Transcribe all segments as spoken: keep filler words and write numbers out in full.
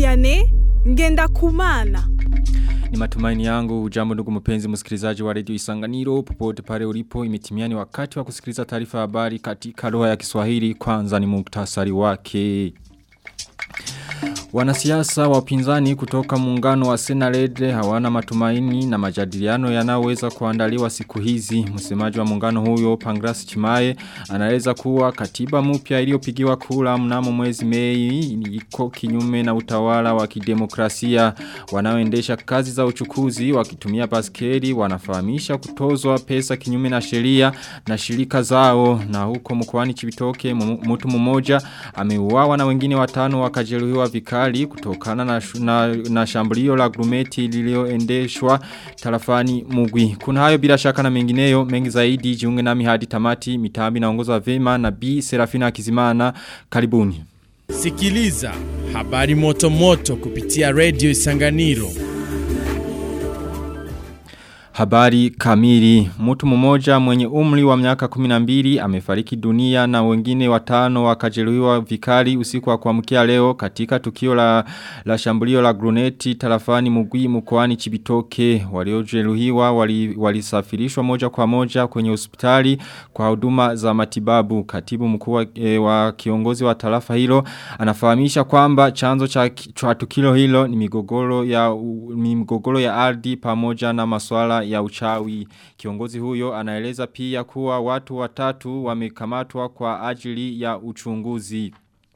Vianney Ngendakumana. Ni matumaini yangu ujambo ndugu mpenzi msikilizaji wa Radio Isanganiro popote pale ulipo. Imetimiani wakati wa kusikiliza taarifa ya habari katika lugha ya Kiswahili. Kwanza ni muktasari wake. Wanasiasa wa upinzani kutoka muungano wa Senarede hawana matumaini na majadiliano yanayoweza kuandaliwa siku hizi. Msemaji wa muungano huyo Pangrasi Chimaye anaeleza kuwa katiba mpya iliyopigiwa kura mnamo mwezi Mei iko kinyume na utawala wa kidemokrasia. Wanaoendesha kazi za uchukuzi wakitumia baskeli wanafahamisha kutozwa pesa kinyume na sheria na shirika zao. Na huko mkoani Chibitoke mtu mmoja ameuawa na wengine watano wakajeruhiwa vikali kutokana na, na, na shambulio la grumeti lilioendeshwa tarafani Mugwi. Kuna hayo bila shaka na mengineyo mengi zaidi. Jiunge nami hadi tamati. Mitambi naongoza vema na B Serafina Kizimana. Karibuni. Sikiliza habari moto moto kupitia Radio Isanganiro. Habari kamili. Mtu mmoja mwenye umri wa miaka kumi na mbili amefariki dunia na wengine watano wakajeruhiwa vikali usiku wa kuamkia leo katika tukio la, la shambulio la gruneti tarafani Mugwi mkoani Chibitoke. Waliojeruhiwa walisafirishwa wali moja kwa moja kwenye hospitali kwa huduma za matibabu. Katibu mkuu e, wa kiongozi wa tarafa hilo anafahamisha kwamba chanzo cha, cha tukio hilo ni migogoro ya migogoro ya ardhi pamoja na masuala ya uchawi. Kiongozi huyo anaeleza pia kuwa watu watatu wamekamatwa kwa ajili ya uchunguzi.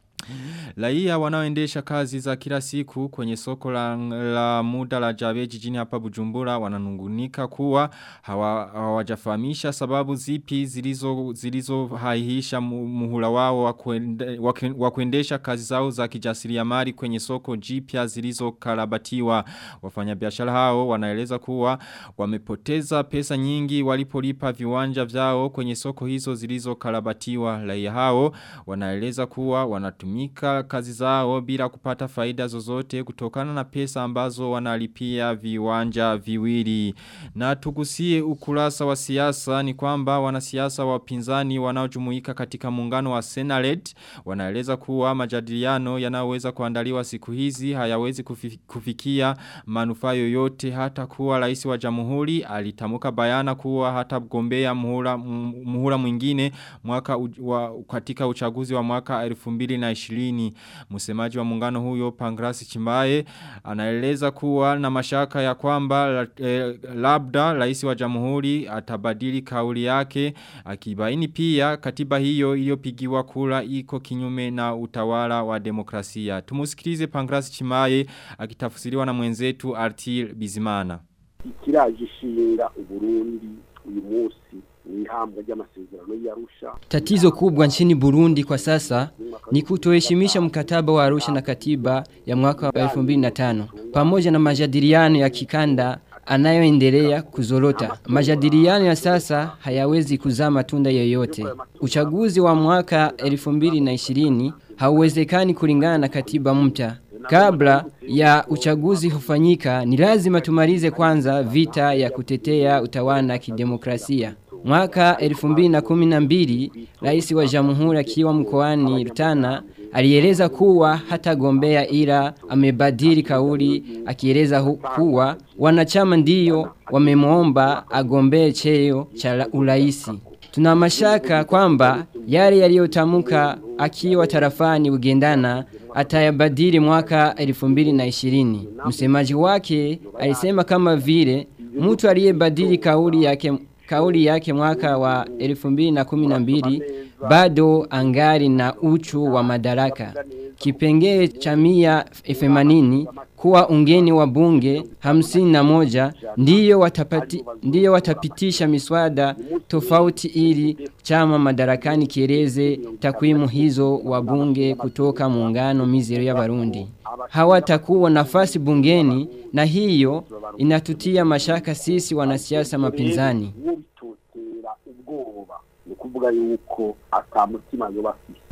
Raia wanaoendesha kazi za kila siku kwenye soko la, la muda la Jabe jijini hapa Bujumbura wananungunika kuwa hawajafahamisha hawa sababu zipi zilizo zilizo haihisha muhula wao wa kuende, kuendesha kazi zao za kijasiriamali kwenye soko jipya zilizo karabatiwa. Wafanyabiashara hao wanaeleza kuwa wamepoteza pesa nyingi walipolipa viwanja vyao kwenye soko hizo zilizo karabatiwa. Raia hao wanaeleza kuwa wanatumia kazi zao bila kupata faida zozote kutokana na pesa ambazo wanalipia viwanja viwili. Na tugusie ukurasa wa siasa ni kwamba wanasiasa wa upinzani wanaojumuika katika muungano wa Senared wanaeleza kuwa majadiliano yanayoweza kuandaliwa siku hizi hayawezi kufikia manufaa yoyote, hata kuwa rais wa jamhuri alitamuka bayana kuwa hata mgombea muhula, muhula mwingine mwaka u, wa, katika uchaguzi wa mwaka elfu mbili na ishirini. Msemaji wa muungano huyo Pangrasi Chimaye anaeleza kuwa na mashaka ya kwamba eh, labda rais wa jamhuri atabadili kauli yake, akibaini pia katiba hiyo iliyopigiwa kura iko kinyume na utawala wa demokrasia. Tumusikilize Pangrasi Chimaye akitafsiriwa na mwenzetu Artil Bizimana. Ikirajishinga Uburundi uyu munsi ihambwa ry'amasezerano y'Arusha. Tatizo kubwa nchini Burundi kwa sasa ni kutoheshimisha mkataba wa Arusha na katiba ya mwaka wa elfu mbili na tano pamoja na majadiliano ya kikanda anayoendelea kuzorota. Majadiliano ya sasa hayawezi kuzaa matunda yoyote. Uchaguzi wa mwaka elfu mbili na ishirini hauwezekani kulingana na katiba mpya. Kabla ya uchaguzi hufanyika ni lazima tumalize kwanza vita ya kutetea utawala wa kidemokrasia. Mwaka elfu mbili na kumi na mbili rais wa jamhuri akiwa mkoani Rutana alieleza kuwa hata gombea ila amebadili kauli, akieleza kuwa wanachama ndio wamemwomba agombee cheo cha uraisi. Tuna mashaka kwamba yale yaliyotamka akiwa tarafani Bugendana atayabadili mwaka elfu mbili na ishirini. Msemaji wake alisema kama vile mtu aliyebadili kauli yake kauli yake mwaka wa elfu mbili na kumi na mbili bado angali na uchu wa madaraka. Kipengele cha mia themanini kuwa ungeni wa bunge hamsini na moja ndiyo watapati, ndiyo watapitisha miswada tofauti ili chama madarakani kieleze takwimu hizo wa bunge kutoka muungano mizero ya Barundi. Hawatakuwa nafasi bungeni na hiyo inatutia mashaka sisi wanasiasa mapinzani. Kuvuga yuko atamutima yobafise.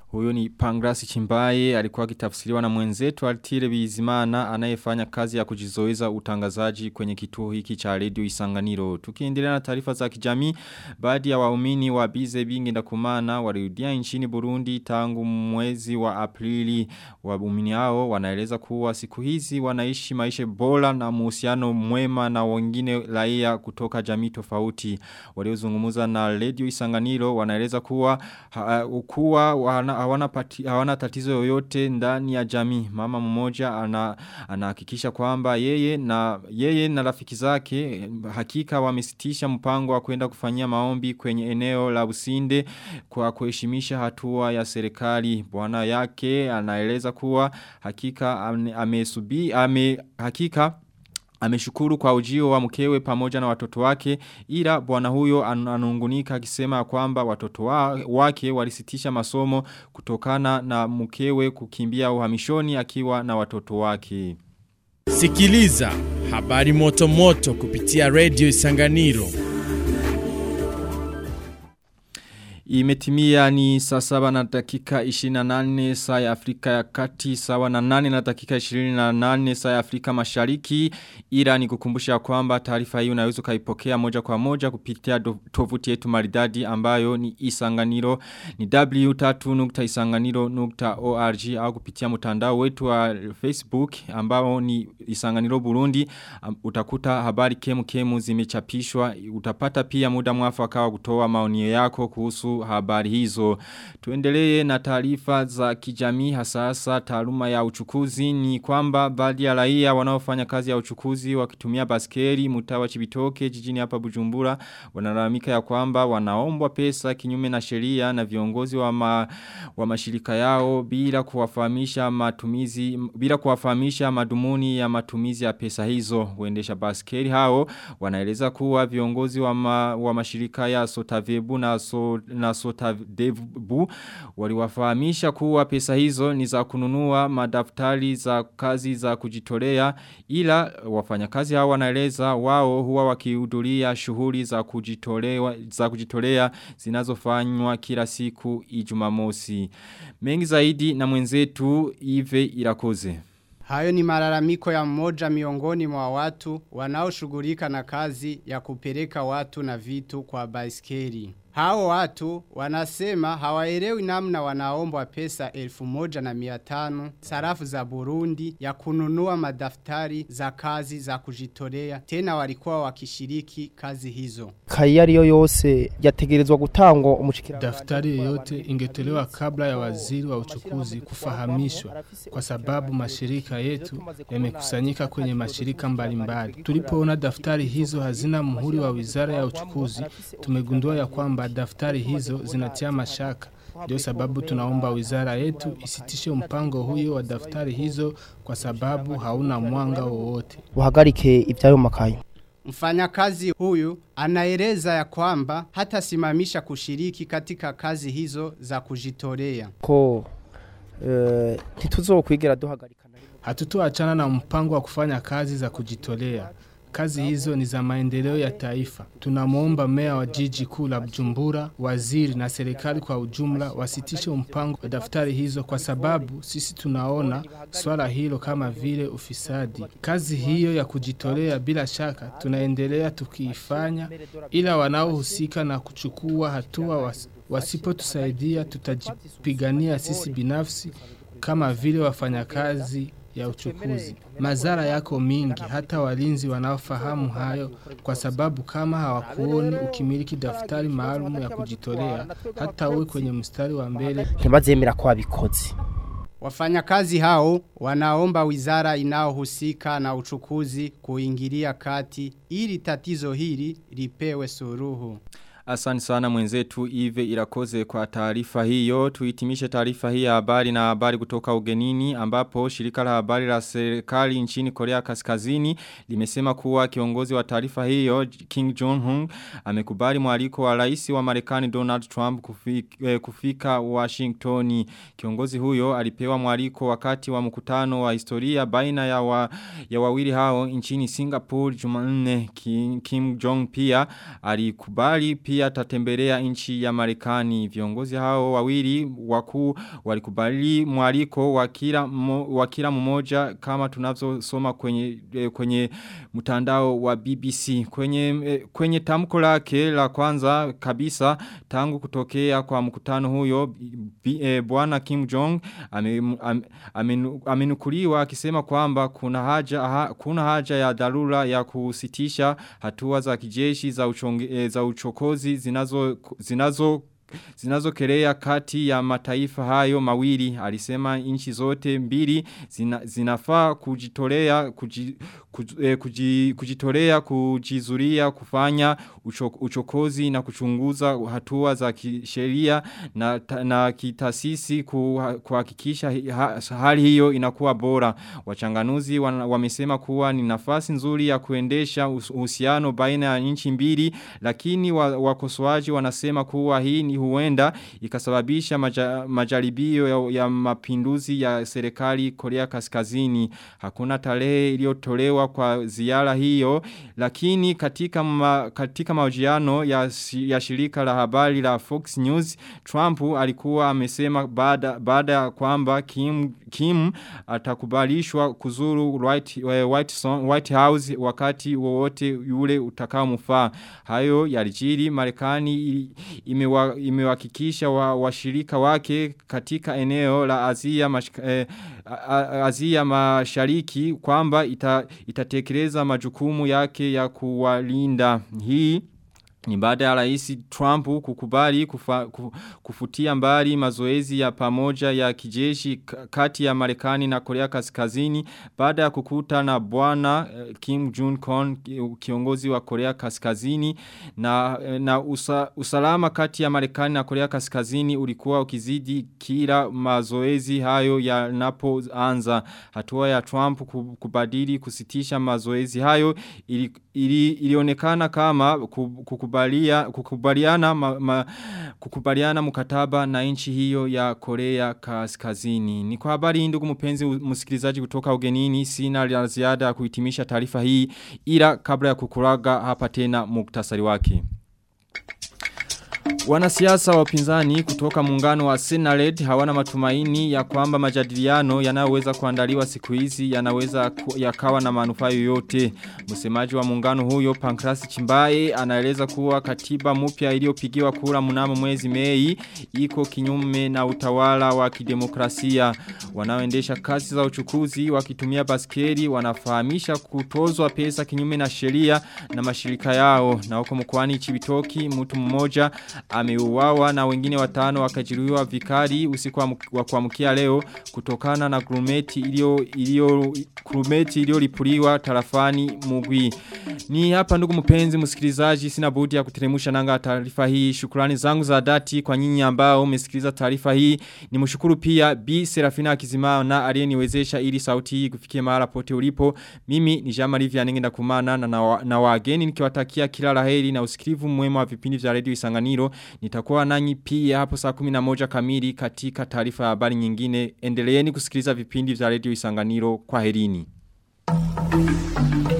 Huyo ni Pangrasi Chimbaye alikuwa akitafsiriwa na mwenzetu Altire Bizimana anayefanya kazi ya kujizoeza utangazaji kwenye kituo hiki cha Radio Isanganiro. Tukiendelea na taarifa za kijamii, baadhi ya waumini wa Bize Bingi Ndakumana walirudia nchini Burundi tangu mwezi wa Aprili. Waumini hao wanaeleza kuwa siku hizi wanaishi maisha bora na muhusiano mwema na wengine raia kutoka jamii tofauti. Waliozungumza na Radio Isanganiro wanaeleza kuwa ha, kuwa wana hawana pati, hawana tatizo yoyote ndani ya jamii. Mama mmoja ana anahakikisha kwamba yeye na yeye na rafiki zake hakika wamesitisha mpango wa kwenda kufanyia maombi kwenye eneo la Businde kwa kuheshimisha hatua ya serikali. Bwana yake anaeleza kuwa hakika amesubi ame hakika ameshukuru kwa ujio wa mkewe pamoja na watoto wake, ila bwana huyo anungunika akisema kwamba watoto wa, wake walisitisha masomo kutokana na mkewe kukimbia uhamishoni akiwa na watoto wake. Sikiliza habari moto moto kupitia Radio Isanganiro. Imetimia ni saa saba na dakika ishirini na nane saa ya Afrika ya Kati, sawa na nane na dakika ishirini na nane saa ya Afrika Mashariki. Ila ni kukumbusha kwamba taarifa hii unaweza kaipokea moja kwa moja kupitia tovuti yetu maridadi ambayo ni Isanganiro, ni w tatu nukta isanganiro nukta org, au kupitia mtandao wetu wa Facebook ambao ni Isanganiro Burundi. Utakuta habari kemu kemu zimechapishwa. Utapata pia muda mwafaka wa kutoa maoni yako kuhusu habari hizo. Tuendelee na taarifa za kijamii, hasa taaluma ya uchukuzi. Ni kwamba baadhi ya raia wanaofanya kazi ya uchukuzi wakitumia baskeli mtaa wa Chibitoke jijini hapa Bujumbura wanalalamika ya kwamba wanaombwa pesa kinyume na sheria na viongozi wa, ma, wa mashirika yao bila kuwafahamisha matumizi bila kuwafahamisha madhumuni ya matumizi ya pesa hizo. Waendesha baskeli hao wanaeleza kuwa viongozi wa, ma, wa mashirika ya Sotavebu na so, na Sotavebu waliwafahamisha kuwa pesa hizo ni za kununua madaftari za kazi za kujitolea, ila wafanyakazi hao wanaeleza wao huwa wakihudhuria shughuli za kujitolea za kujitolea zinazofanywa kila siku Ijumamosi. Mengi zaidi na mwenzetu Ive Irakoze. Hayo ni malalamiko ya mmoja miongoni mwa watu wanaoshughulika na kazi ya kupeleka watu na vitu kwa baiskeli. Hao watu wanasema hawaelewi namna wanaombwa pesa elfu moja na mia tano sarafu za Burundi ya kununua madaftari za kazi za kujitolea, tena walikuwa wakishiriki kazi hizo. Kayari yose yategerezwa gutangwa umushikira. Daftari yote ingetolewa kabla ya waziri wa uchukuzi kufahamishwa, kwa sababu mashirika yetu yamekusanyika kwenye mashirika mbalimbali. Tulipoona daftari hizo hazina muhuri wa wizara ya uchukuzi, tumegundua ya kwamba daftari hizo zinatia mashaka. Ndio sababu tunaomba wizara yetu isitishe mpango huyo wa daftari hizo kwa sababu hauna mwanga wowote. Uhagarike ibyayo makayo. Mfanyakazi huyu anaeleza ya kwamba hata simamisha kushiriki katika kazi hizo za kujitolea. Ko eh tituzokwigera duhagarika. Hatutoachana na mpango wa kufanya kazi za kujitolea. Kazi hizo ni za maendeleo ya taifa. Tunamuomba meya wa jiji kuu la Bujumbura, waziri na serikali kwa ujumla wasitishe mpango wa daftari hizo, kwa sababu sisi tunaona swala hilo kama vile ufisadi. Kazi hiyo ya kujitolea bila shaka tunaendelea tukiifanya, ila wanaohusika na kuchukua hatua was, wasipotusaidia tutajipigania sisi binafsi kama vile wafanyakazi ya uchukuzi. Mazara yako mingi, hata walinzi wanaofahamu hayo, kwa sababu kama hawakuoni ukimiliki daftari maalum ya kujitolea, hata uwe kwenye mstari wa mbele ntibazemera kwa bikozi. Wafanyakazi hao wanaomba wizara inayohusika na uchukuzi kuingilia kati ili tatizo hili lipewe suluhu. Asante sana mwenzetu Ive Irakoze kwa taarifa hiyo. Tuhitimishe taarifa hii ya habari na habari kutoka ugenini, ambapo shirika la habari la serikali nchini Korea Kaskazini limesema kuwa kiongozi wa taarifa hiyo Kim Jong-un amekubali mwaliko wa rais wa Marekani Donald Trump kufika, kufika Washington. Kiongozi huyo alipewa mwaliko wakati wa mkutano wa historia baina ya wa, ya wawili hao nchini Singapore Jumanne. Kim, Kim Jong pia alikubali pia pia atatembelea nchi ya Marekani. Viongozi hao wawili wakuu walikubali mwaliko wa kila wa kila mmoja kama tunavyosoma kwenye kwenye mtandao wa B B C. Kwenye kwenye tamko lake la kwanza kabisa tangu kutokea kwa mkutano huyo, Bwana Kim Jong amenukuliwa akisema kwamba kuna haja ha, kuna haja ya dharura ya kusitisha hatua za kijeshi za uchonge, za uchokozi zinazo zinazo zinazokelea kati ya mataifa hayo mawili. Alisema nchi zote mbili zina, zinafaa kujitolea kuji, kuj, eh, kuji, kujitolea kujizuria kufanya ucho, uchokozi na kuchunguza hatua za kisheria na na kitasisi kuhakikisha ha, hali hiyo inakuwa bora. Wachanganuzi wamesema kuwa ni nafasi nzuri ya kuendesha uhusiano baina ya nchi mbili, lakini wakosoaji wanasema kuwa hii ni huenda ikasababisha maja, majaribio ya, ya mapinduzi ya serikali Korea Kaskazini. Hakuna tarehe iliyotolewa kwa ziara hiyo, lakini katika ma, katika mahojiano ya, ya shirika la habari la Fox News, Trump alikuwa amesema baada baada ya kwamba Kim Kim atakubalishwa kuzuru White, White, White House wakati wowote yule utakaomfaa. Hayo yalijiri Marekani imewa imewahakikisha washirika wa wake katika eneo la Asia mashika, eh, Asia Mashariki kwamba ita, itatekeleza majukumu yake ya kuwalinda. Hii ni baada ya Rais Trump kukubali kufa, kufutia mbali mazoezi ya pamoja ya kijeshi kati ya Marekani na Korea Kaskazini baada ya kukuta na Bwana Kim Jong-un, kiongozi wa Korea Kaskazini, na na usa, usalama kati ya Marekani na Korea Kaskazini ulikuwa ukizidi kila mazoezi hayo yanapoanza. Hatua ya Trump kubadili kusitisha mazoezi hayo ili, ili, ilionekana kama kukubali kukubaliana ma, ma, kukubaliana mkataba na nchi hiyo ya Korea Kaskazini. Ni kwa habari ndugu mpenzi msikilizaji kutoka ugenini, sina la ziada ya kuhitimisha taarifa hii, ila kabla ya kukuraga hapa tena muktasari wake. Wanasiasa wa upinzani kutoka muungano wa Senared hawana matumaini ya kwamba majadiliano yanayoweza kuandaliwa siku hizi yanaweza yakawa na manufaa yoyote. Msemaji wa muungano huyo Pankrasi Chimbaye anaeleza kuwa katiba mpya iliyopigiwa kura mnamo mwezi Mei iko kinyume na utawala wa kidemokrasia. Wanaoendesha kazi za uchukuzi wakitumia baskeli wanafahamisha kutozwa pesa kinyume na sheria na mashirika yao. Na huko mkoani Chibitoki mtu mmoja ameuawa na wengine watano wakajeruhiwa vikali usiku wa kuamkia leo kutokana na grumeti ilio ilio grumeti iliyolipuliwa tarafani Mugwi. Ni hapa ndugu mpenzi msikilizaji, sina budi ya kuteremusha nanga taarifa hii. Shukrani zangu za dhati kwa nyinyi ambao umesikiliza taarifa hii. Nimshukuru pia Bi Serafina Kizimao na aliyeniwezesha ili sauti hii kufikia mahali pote ulipo. Mimi ni Jean-Marie Vianney Ndakumana na, na, na wageni nikiwatakia kila laheri na usikivu mwema wa vipindi vya Radio Isanganiro. Nitakuwa nanyi pia hapo saa kumi na moja kamili katika taarifa ya habari nyingine. Endeleeni kusikiliza vipindi vya Radio Isanganiro. Kwaherini.